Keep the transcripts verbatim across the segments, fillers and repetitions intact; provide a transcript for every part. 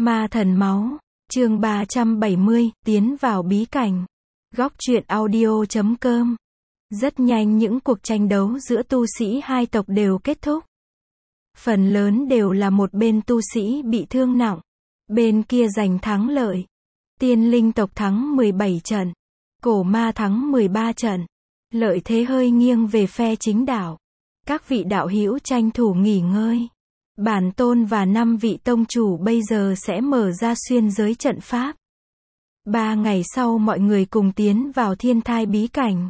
Ma thần máu, chương ba trăm bảy mươi, tiến vào bí cảnh. Góc truyện audio chấm com. Rất nhanh những cuộc tranh đấu giữa tu sĩ hai tộc đều kết thúc. Phần lớn đều là một bên tu sĩ bị thương nặng, bên kia giành thắng lợi. Tiên linh tộc thắng mười bảy trận, cổ ma thắng mười ba trận. Lợi thế hơi nghiêng về phe chính đạo. Các vị đạo hữu tranh thủ nghỉ ngơi. Bản tôn và năm vị tông chủ bây giờ sẽ mở ra xuyên giới trận pháp. Ba ngày sau mọi người cùng tiến vào thiên thai bí cảnh.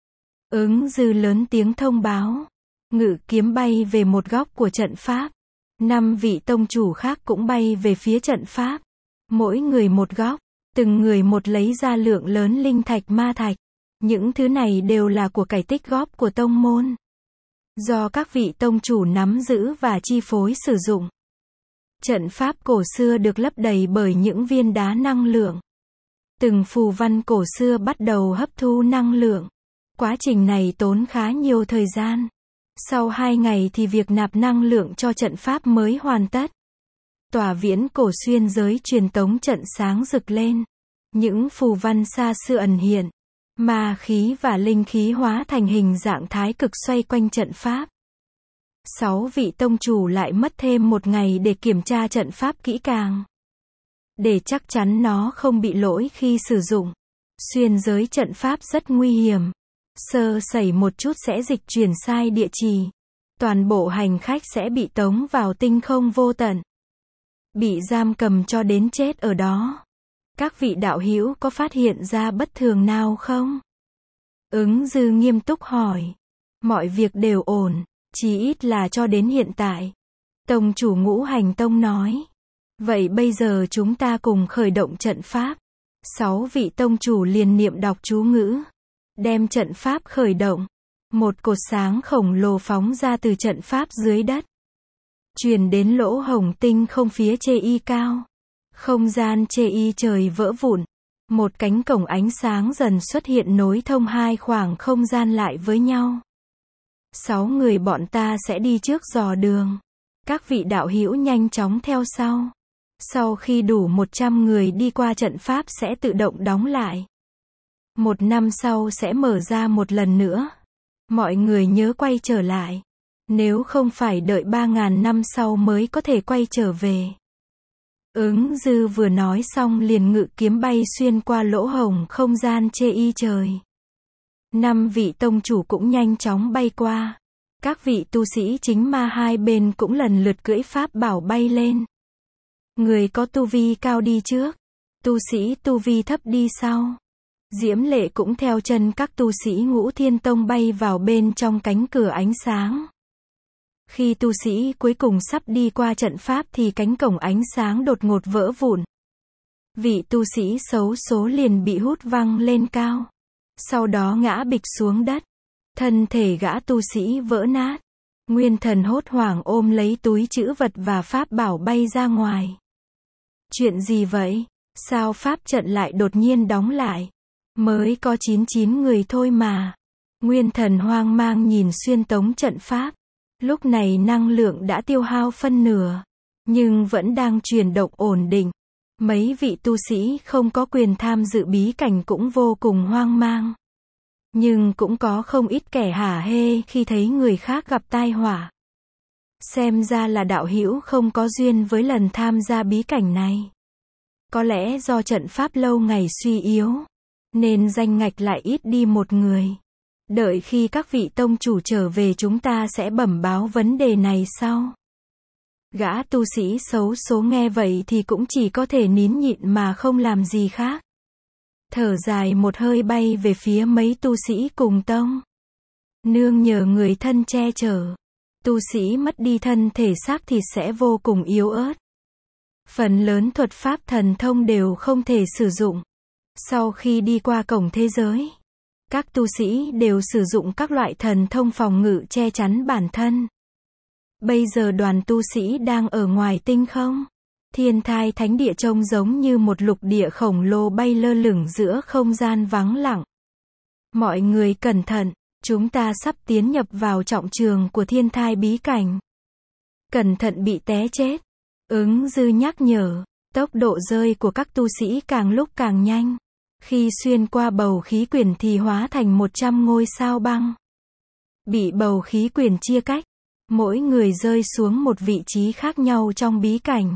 Ứng dư lớn tiếng thông báo. Ngự kiếm bay về một góc của trận pháp. Năm vị tông chủ khác cũng bay về phía trận pháp. Mỗi người một góc, từng người một lấy ra lượng lớn linh thạch ma thạch. Những thứ này đều là của cải tích góp của tông môn, do các vị tông chủ nắm giữ và chi phối sử dụng. Trận pháp cổ xưa được lấp đầy bởi những viên đá năng lượng. Từng phù văn cổ xưa bắt đầu hấp thu năng lượng. Quá trình này tốn khá nhiều thời gian. Sau hai ngày thì việc nạp năng lượng cho trận pháp mới hoàn tất. Tòa viễn cổ xuyên giới truyền tống trận sáng rực lên. Những phù văn xa xưa ẩn hiện. Ma khí và linh khí hóa thành hình dạng thái cực xoay quanh trận pháp. Sáu vị tông chủ lại mất thêm một ngày để kiểm tra trận pháp kỹ càng. Để chắc chắn nó không bị lỗi khi sử dụng. Xuyên giới trận pháp rất nguy hiểm. Sơ sẩy một chút sẽ dịch chuyển sai địa chỉ. Toàn bộ hành khách sẽ bị tống vào tinh không vô tận. Bị giam cầm cho đến chết ở đó. Các vị đạo hữu có phát hiện ra bất thường nào không? Ứng dư nghiêm túc hỏi. Mọi việc đều ổn, chí ít là cho đến hiện tại. Tông chủ Ngũ Hành Tông nói. Vậy bây giờ chúng ta cùng khởi động trận pháp. Sáu vị tông chủ liền niệm đọc chú ngữ. Đem trận pháp khởi động. Một cột sáng khổng lồ phóng ra từ trận pháp dưới đất. Truyền đến lỗ hồng tinh không phía chê y cao. Không gian chê y trời vỡ vụn. Một cánh cổng ánh sáng dần xuất hiện nối thông hai khoảng không gian lại với nhau. Sáu người bọn ta sẽ đi trước dò đường. Các vị đạo hữu nhanh chóng theo sau. Sau khi đủ một trăm người đi qua trận pháp sẽ tự động đóng lại. Một năm sau sẽ mở ra một lần nữa. Mọi người nhớ quay trở lại. Nếu không phải đợi ba ngàn năm sau mới có thể quay trở về. Ứng dư vừa nói xong liền ngự kiếm bay xuyên qua lỗ hổng không gian chê y trời. Năm vị tông chủ cũng nhanh chóng bay qua. Các vị tu sĩ chính ma hai bên cũng lần lượt cưỡi pháp bảo bay lên. Người có tu vi cao đi trước. Tu sĩ tu vi thấp đi sau. Diễm Lệ cũng theo chân các tu sĩ Ngũ Thiên Tông bay vào bên trong cánh cửa ánh sáng. Khi tu sĩ cuối cùng sắp đi qua trận pháp thì cánh cổng ánh sáng đột ngột vỡ vụn. Vị tu sĩ xấu số liền bị hút văng lên cao. Sau đó ngã bịch xuống đất. Thân thể gã tu sĩ vỡ nát. Nguyên thần hốt hoảng ôm lấy túi trữ vật và pháp bảo bay ra ngoài. Chuyện gì vậy? Sao pháp trận lại đột nhiên đóng lại? Mới có chín mươi chín người thôi mà. Nguyên thần hoang mang nhìn xuyên tống trận pháp. Lúc này năng lượng đã tiêu hao phân nửa, nhưng vẫn đang chuyển động ổn định. Mấy vị tu sĩ không có quyền tham dự bí cảnh cũng vô cùng hoang mang. Nhưng cũng có không ít kẻ hả hê khi thấy người khác gặp tai họa. Xem ra là đạo hữu không có duyên với lần tham gia bí cảnh này. Có lẽ do trận pháp lâu ngày suy yếu, nên danh ngạch lại ít đi một người. Đợi khi các vị tông chủ trở về chúng ta sẽ bẩm báo vấn đề này sau. Gã tu sĩ xấu số nghe vậy thì cũng chỉ có thể nín nhịn mà không làm gì khác. Thở dài một hơi bay về phía mấy tu sĩ cùng tông. Nương nhờ người thân che chở. Tu sĩ mất đi thân thể xác thịt sẽ vô cùng yếu ớt. Phần lớn thuật pháp thần thông đều không thể sử dụng. Sau khi đi qua cổng thế giới, các tu sĩ đều sử dụng các loại thần thông phòng ngự che chắn bản thân. Bây giờ đoàn tu sĩ đang ở ngoài tinh không. Thiên thai thánh địa trông giống như một lục địa khổng lồ bay lơ lửng giữa không gian vắng lặng. Mọi người cẩn thận, chúng ta sắp tiến nhập vào trọng trường của thiên thai bí cảnh. Cẩn thận bị té chết. Ứng dư nhắc nhở. Tốc độ rơi của các tu sĩ càng lúc càng nhanh. Khi xuyên qua bầu khí quyển thì hóa thành một trăm ngôi sao băng. Bị bầu khí quyển chia cách, mỗi người rơi xuống một vị trí khác nhau trong bí cảnh.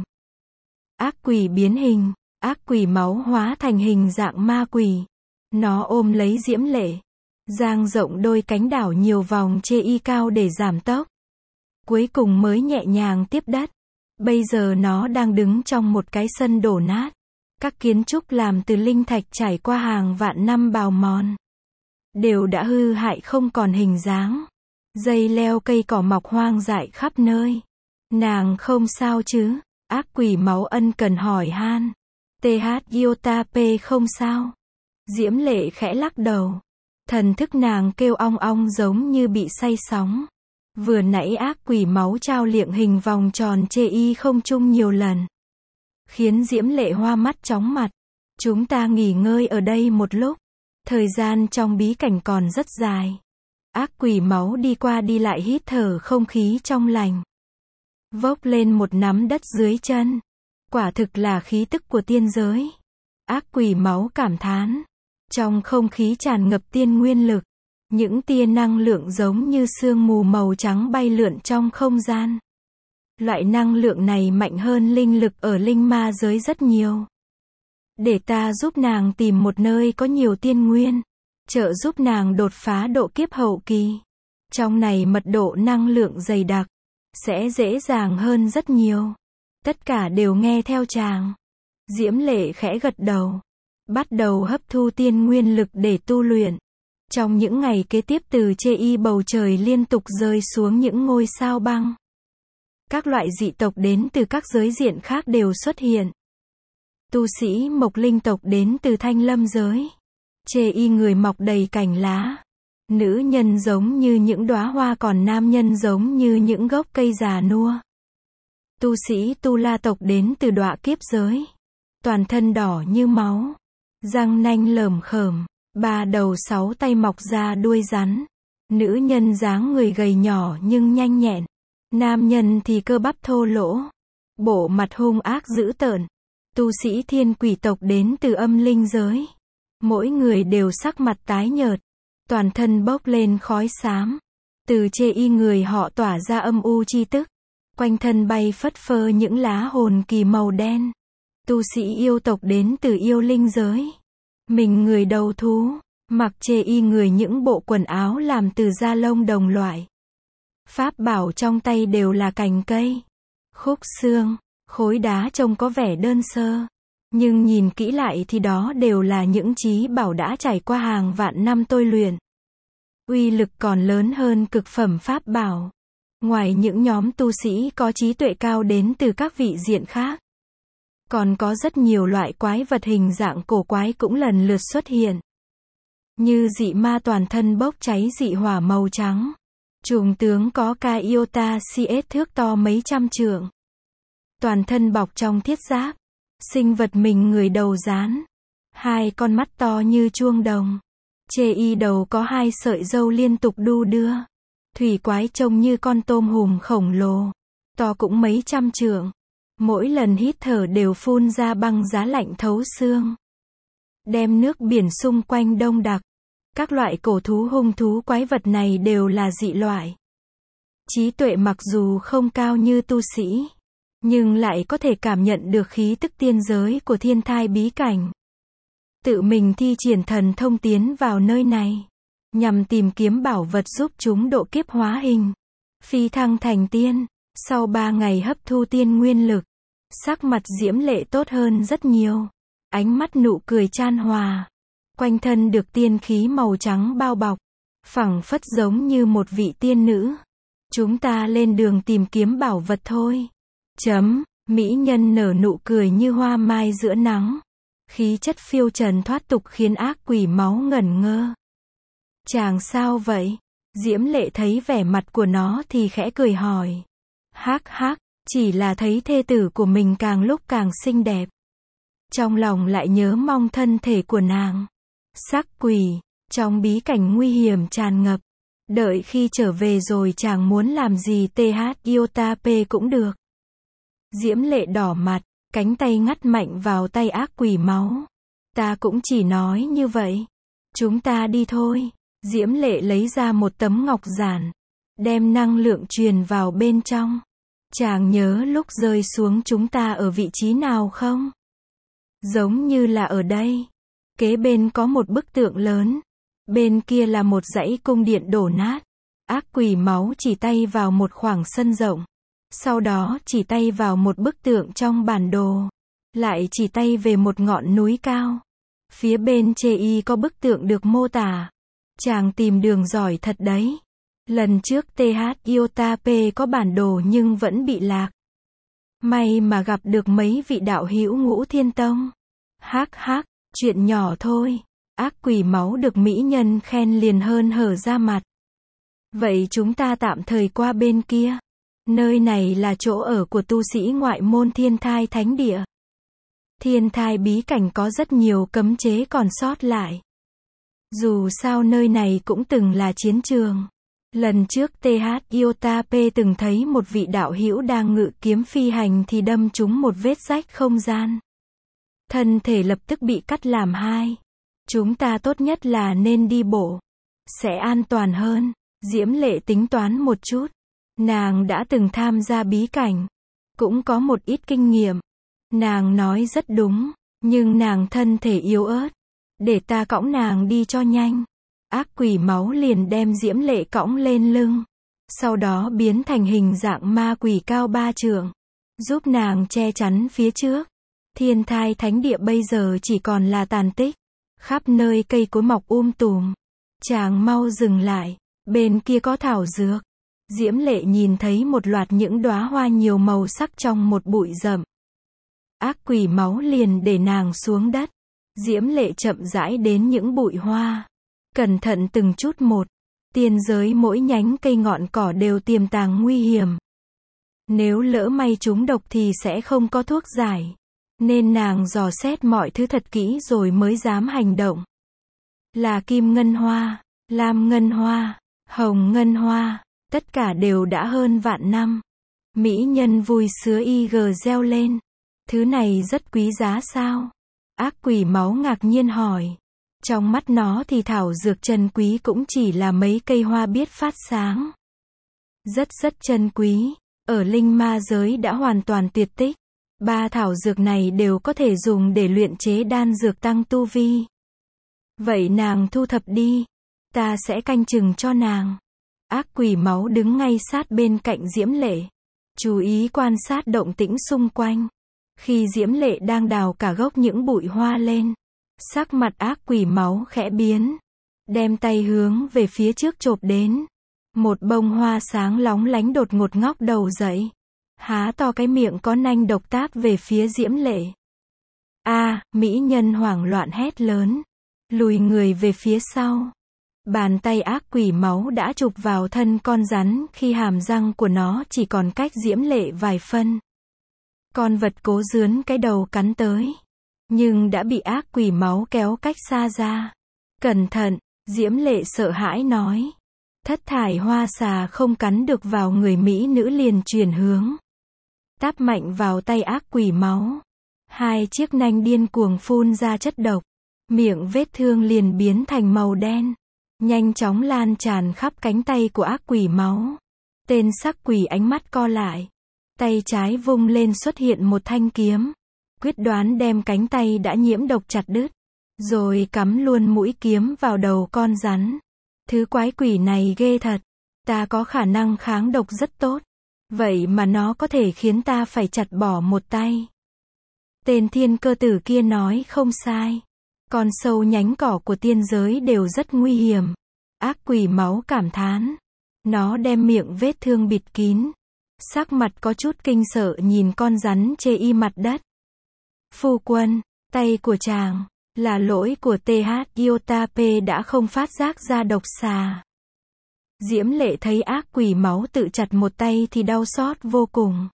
Ác quỷ biến hình, ác quỷ máu hóa thành hình dạng ma quỷ. Nó ôm lấy Diễm Lệ, dang rộng đôi cánh đảo nhiều vòng chê y cao để giảm tốc. Cuối cùng mới nhẹ nhàng tiếp đất. Bây giờ nó đang đứng trong một cái sân đổ nát. Các kiến trúc làm từ linh thạch trải qua hàng vạn năm bào mòn, đều đã hư hại không còn hình dáng. Dây leo cây cỏ mọc hoang dại khắp nơi. Nàng không sao chứ? Ác quỷ máu ân cần hỏi han. tê hát Iota P không sao. Diễm Lệ khẽ lắc đầu. Thần thức nàng kêu ong ong giống như bị say sóng. Vừa nãy ác quỷ máu trao liệng hình vòng tròn chê y không trung nhiều lần, khiến Diễm Lệ hoa mắt chóng mặt. Chúng ta nghỉ ngơi ở đây một lúc. Thời gian trong bí cảnh còn rất dài. Ác quỷ máu đi qua đi lại hít thở không khí trong lành. Vốc lên một nắm đất dưới chân. Quả thực là khí tức của tiên giới. Ác quỷ máu cảm thán. Trong không khí tràn ngập tiên nguyên lực. Những tia năng lượng giống như sương mù màu trắng bay lượn trong không gian. Loại năng lượng này mạnh hơn linh lực ở linh ma giới rất nhiều. Để ta giúp nàng tìm một nơi có nhiều tiên nguyên, trợ giúp nàng đột phá độ kiếp hậu kỳ. Trong này mật độ năng lượng dày đặc, sẽ dễ dàng hơn rất nhiều. Tất cả đều nghe theo chàng. Diễm Lệ khẽ gật đầu, bắt đầu hấp thu tiên nguyên lực để tu luyện. Trong những ngày kế tiếp từ chê y bầu trời liên tục rơi xuống những ngôi sao băng. Các loại dị tộc đến từ các giới diện khác đều xuất hiện. Tu sĩ mộc linh tộc đến từ thanh lâm giới. Chê y người mọc đầy cành lá. Nữ nhân giống như những đóa hoa còn nam nhân giống như những gốc cây già nua. Tu sĩ tu la tộc đến từ đọa kiếp giới. Toàn thân đỏ như máu. Răng nanh lởm khởm. Ba đầu sáu tay mọc ra đuôi rắn. Nữ nhân dáng người gầy nhỏ nhưng nhanh nhẹn. Nam nhân thì cơ bắp thô lỗ. Bộ mặt hung ác dữ tợn. Tu sĩ thiên quỷ tộc đến từ âm linh giới. Mỗi người đều sắc mặt tái nhợt. Toàn thân bốc lên khói xám. Từ chê y người họ tỏa ra âm u chi tức. Quanh thân bay phất phơ những lá hồn kỳ màu đen. Tu sĩ yêu tộc đến từ yêu linh giới. Mình người đầu thú. Mặc chê y người những bộ quần áo làm từ da lông đồng loại. Pháp bảo trong tay đều là cành cây, khúc xương, khối đá trông có vẻ đơn sơ. Nhưng nhìn kỹ lại thì đó đều là những chí bảo đã trải qua hàng vạn năm tôi luyện. Uy lực còn lớn hơn cực phẩm pháp bảo. Ngoài những nhóm tu sĩ có trí tuệ cao đến từ các vị diện khác, còn có rất nhiều loại quái vật hình dạng cổ quái cũng lần lượt xuất hiện. Như dị ma toàn thân bốc cháy dị hỏa màu trắng. Trùng tướng có ca iota cs thước to mấy trăm trượng. Toàn thân bọc trong thiết giáp. Sinh vật mình người đầu rán. Hai con mắt to như chuông đồng. Chê y đầu có hai sợi râu liên tục đu đưa. Thủy quái trông như con tôm hùm khổng lồ. To cũng mấy trăm trượng. Mỗi lần hít thở đều phun ra băng giá lạnh thấu xương. Đem nước biển xung quanh đông đặc. Các loại cổ thú hung thú quái vật này đều là dị loại. Trí tuệ mặc dù không cao như tu sĩ, nhưng lại có thể cảm nhận được khí tức tiên giới của thiên thai bí cảnh. Tự mình thi triển thần thông tiến vào nơi này, nhằm tìm kiếm bảo vật giúp chúng độ kiếp hóa hình, phi thăng thành tiên. Sau ba ngày hấp thu tiên nguyên lực, sắc mặt Diễm Lệ tốt hơn rất nhiều. Ánh mắt nụ cười chan hòa. Quanh thân được tiên khí màu trắng bao bọc, phẳng phất giống như một vị tiên nữ. Chúng ta lên đường tìm kiếm bảo vật thôi. Chấm, mỹ nhân nở nụ cười như hoa mai giữa nắng. Khí chất phiêu trần thoát tục khiến ác quỷ máu ngẩn ngơ. Chàng sao vậy? Diễm Lệ thấy vẻ mặt của nó thì khẽ cười hỏi. Hắc hắc, chỉ là thấy thê tử của mình càng lúc càng xinh đẹp. Trong lòng lại nhớ mong thân thể của nàng. Sắc quỷ, trong bí cảnh nguy hiểm tràn ngập. Đợi khi trở về rồi chàng muốn làm gì th Iota P cũng được. Diễm Lệ đỏ mặt, Cánh tay ngắt mạnh vào tay ác quỷ máu. Ta cũng chỉ nói như vậy. Chúng ta đi thôi. Diễm Lệ lấy ra một tấm ngọc giản. Đem năng lượng truyền vào bên trong. Chàng nhớ lúc rơi xuống chúng ta ở vị trí nào không? Giống như là ở đây. Kế bên có một bức tượng lớn. Bên kia là một dãy cung điện đổ nát. Ác quỷ máu chỉ tay vào một khoảng sân rộng. Sau đó chỉ tay vào một bức tượng trong bản đồ. Lại chỉ tay về một ngọn núi cao. Phía bên chê y có bức tượng được mô tả. Chàng tìm đường giỏi thật đấy. Lần trước tê hát Iota P có bản đồ nhưng vẫn bị lạc. May mà gặp được mấy vị đạo hữu Ngũ Thiên Tông. Hắc hắc, chuyện nhỏ thôi. Ác quỷ máu được mỹ nhân khen liền hơn hở ra mặt. Vậy chúng ta tạm thời qua bên kia. Nơi này là chỗ ở của tu sĩ ngoại môn Thiên Thai Thánh Địa. Thiên Thai bí cảnh có rất nhiều cấm chế còn sót lại. Dù sao nơi này cũng từng là chiến trường. Lần trước tê hát Iota P từng thấy một vị đạo hữu đang ngự kiếm phi hành thì đâm trúng một vết rách không gian. Thân thể lập tức bị cắt làm hai. Chúng ta tốt nhất là nên đi bộ. Sẽ an toàn hơn. Diễm Lệ tính toán một chút. Nàng đã từng tham gia bí cảnh. Cũng có một ít kinh nghiệm. Nàng nói rất đúng. Nhưng nàng thân thể yếu ớt. Để ta cõng nàng đi cho nhanh. Ác quỷ máu liền đem Diễm Lệ cõng lên lưng. Sau đó biến thành hình dạng ma quỷ cao ba trượng. Giúp nàng che chắn phía trước. Thiên Thai Thánh Địa bây giờ chỉ còn là tàn tích. Khắp nơi cây cối mọc um tùm. Chàng mau dừng lại. Bên kia có thảo dược. Diễm Lệ nhìn thấy một loạt những đóa hoa nhiều màu sắc trong một bụi rậm. Ác quỷ máu liền để nàng xuống đất. Diễm Lệ chậm rãi đến những bụi hoa. Cẩn thận từng chút một. Tiên giới mỗi nhánh cây ngọn cỏ đều tiềm tàng nguy hiểm. Nếu lỡ may trúng độc thì sẽ không có thuốc giải. Nên nàng dò xét mọi thứ thật kỹ rồi mới dám hành động. Là kim ngân hoa, lam ngân hoa, hồng ngân hoa, tất cả đều đã hơn vạn năm. Mỹ nhân vui sứa y gờ reo lên. Thứ này rất quý giá sao? Ác quỷ máu ngạc nhiên hỏi. Trong mắt nó thì thảo dược chân quý cũng chỉ là mấy cây hoa biết phát sáng. Rất rất chân quý. Ở linh ma giới đã hoàn toàn tuyệt tích. Ba thảo dược này đều có thể dùng để luyện chế đan dược tăng tu vi. Vậy nàng thu thập đi. Ta sẽ canh chừng cho nàng. Ác quỷ máu đứng ngay sát bên cạnh Diễm Lệ. Chú ý quan sát động tĩnh xung quanh. Khi Diễm Lệ đang đào cả gốc những bụi hoa lên. Sắc mặt ác quỷ máu khẽ biến. Đem tay hướng về phía trước chộp đến. Một bông hoa sáng lóng lánh đột ngột ngóc đầu dậy. Há to cái miệng có nanh độc táp về phía Diễm Lệ. A, à, mỹ nhân hoảng loạn hét lớn. Lùi người về phía sau. Bàn tay ác quỷ máu đã chụp vào thân con rắn khi hàm răng của nó chỉ còn cách Diễm Lệ vài phân. Con vật cố dướn cái đầu cắn tới. Nhưng đã bị ác quỷ máu kéo cách xa ra. Cẩn thận, Diễm Lệ sợ hãi nói. Thất thải hoa xà không cắn được vào người mỹ nữ liền chuyển hướng. Táp mạnh vào tay ác quỷ máu. Hai chiếc nanh điên cuồng phun ra chất độc. Miệng vết thương liền biến thành màu đen. Nhanh chóng lan tràn khắp cánh tay của ác quỷ máu. Tên sắc quỷ ánh mắt co lại. Tay trái vung lên xuất hiện một thanh kiếm. Quyết đoán đem cánh tay đã nhiễm độc chặt đứt. Rồi cắm luôn mũi kiếm vào đầu con rắn. Thứ quái quỷ này ghê thật. Ta có khả năng kháng độc rất tốt. Vậy mà nó có thể khiến ta phải chặt bỏ một tay. Tên thiên cơ tử kia nói không sai. Con sâu nhánh cỏ của tiên giới đều rất nguy hiểm. Ác quỷ máu cảm thán. Nó đem miệng vết thương bịt kín. Sắc mặt có chút kinh sợ nhìn con rắn chê y mặt đất. Phu quân, tay của chàng, là lỗi của tê hát Iota P đã không phát giác ra độc xà. Diễm Lệ thấy ác quỷ máu tự chặt một tay thì đau xót vô cùng.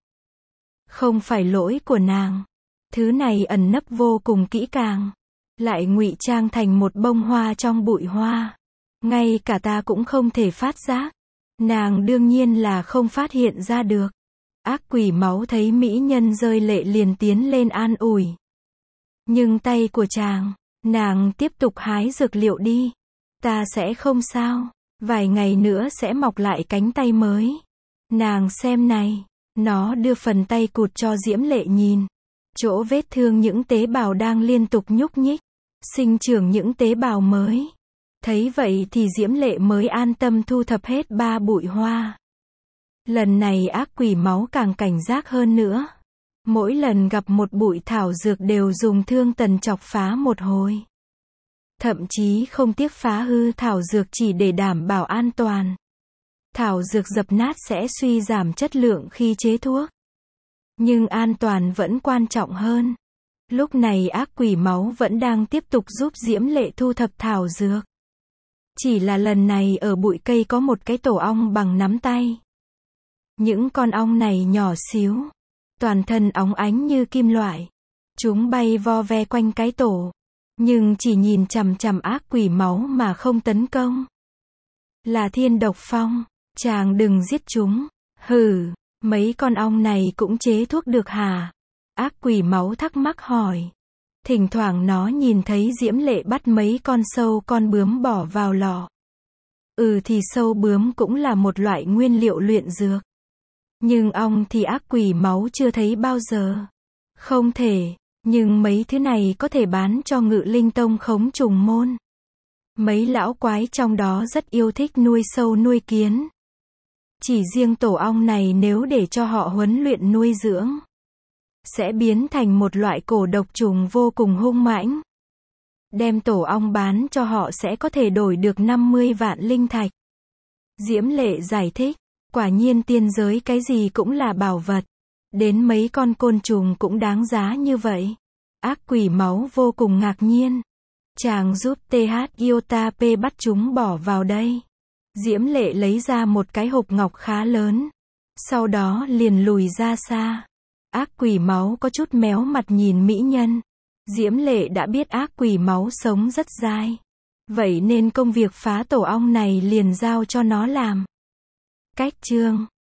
Không phải lỗi của nàng. Thứ này ẩn nấp vô cùng kỹ càng. Lại ngụy trang thành một bông hoa trong bụi hoa. Ngay cả ta cũng không thể phát giác. Nàng đương nhiên là không phát hiện ra được. Ác quỷ máu thấy mỹ nhân rơi lệ liền tiến lên an ủi. Nhưng tay của chàng, nàng tiếp tục hái dược liệu đi. Ta sẽ không sao, vài ngày nữa sẽ mọc lại cánh tay mới. Nàng xem này, nó đưa phần tay cụt cho Diễm Lệ nhìn. Chỗ vết thương những tế bào đang liên tục nhúc nhích, sinh trưởng những tế bào mới. Thấy vậy thì Diễm Lệ mới an tâm thu thập hết ba bụi hoa. Lần này ác quỷ máu càng cảnh giác hơn nữa. Mỗi lần gặp một bụi thảo dược đều dùng thương tần chọc phá một hồi. Thậm chí không tiếc phá hư thảo dược chỉ để đảm bảo an toàn. Thảo dược dập nát sẽ suy giảm chất lượng khi chế thuốc. Nhưng an toàn vẫn quan trọng hơn. Lúc này ác quỷ máu vẫn đang tiếp tục giúp Diễm Lệ thu thập thảo dược. Chỉ là lần này ở bụi cây có một cái tổ ong bằng nắm tay. Những con ong này nhỏ xíu, toàn thân óng ánh như kim loại. Chúng bay vo ve quanh cái tổ, nhưng chỉ nhìn chằm chằm ác quỷ máu mà không tấn công. Là thiên độc phong, chàng đừng giết chúng. Hừ, mấy con ong này cũng chế thuốc được hả? Ác quỷ máu thắc mắc hỏi. Thỉnh thoảng nó nhìn thấy Diễm Lệ bắt mấy con sâu con bướm bỏ vào lọ. Ừ thì sâu bướm cũng là một loại nguyên liệu luyện dược. Nhưng ong thì ác quỷ máu chưa thấy bao giờ. Không thể, nhưng mấy thứ này có thể bán cho Ngự Linh Tông khống trùng môn. Mấy lão quái trong đó rất yêu thích nuôi sâu nuôi kiến. Chỉ riêng tổ ong này nếu để cho họ huấn luyện nuôi dưỡng, sẽ biến thành một loại cổ độc trùng vô cùng hung mãnh. Đem tổ ong bán cho họ sẽ có thể đổi được năm mươi vạn linh thạch. Diễm Lệ giải thích, quả nhiên tiên giới cái gì cũng là bảo vật. Đến mấy con côn trùng cũng đáng giá như vậy. Ác quỷ máu vô cùng ngạc nhiên. Chàng giúp tê hát Iota P bắt chúng bỏ vào đây. Diễm Lệ lấy ra một cái hộp ngọc khá lớn. Sau đó liền lùi ra xa. Ác quỷ máu có chút méo mặt nhìn mỹ nhân. Diễm Lệ đã biết ác quỷ máu sống rất dai. Vậy nên công việc phá tổ ong này liền giao cho nó làm. Cách chương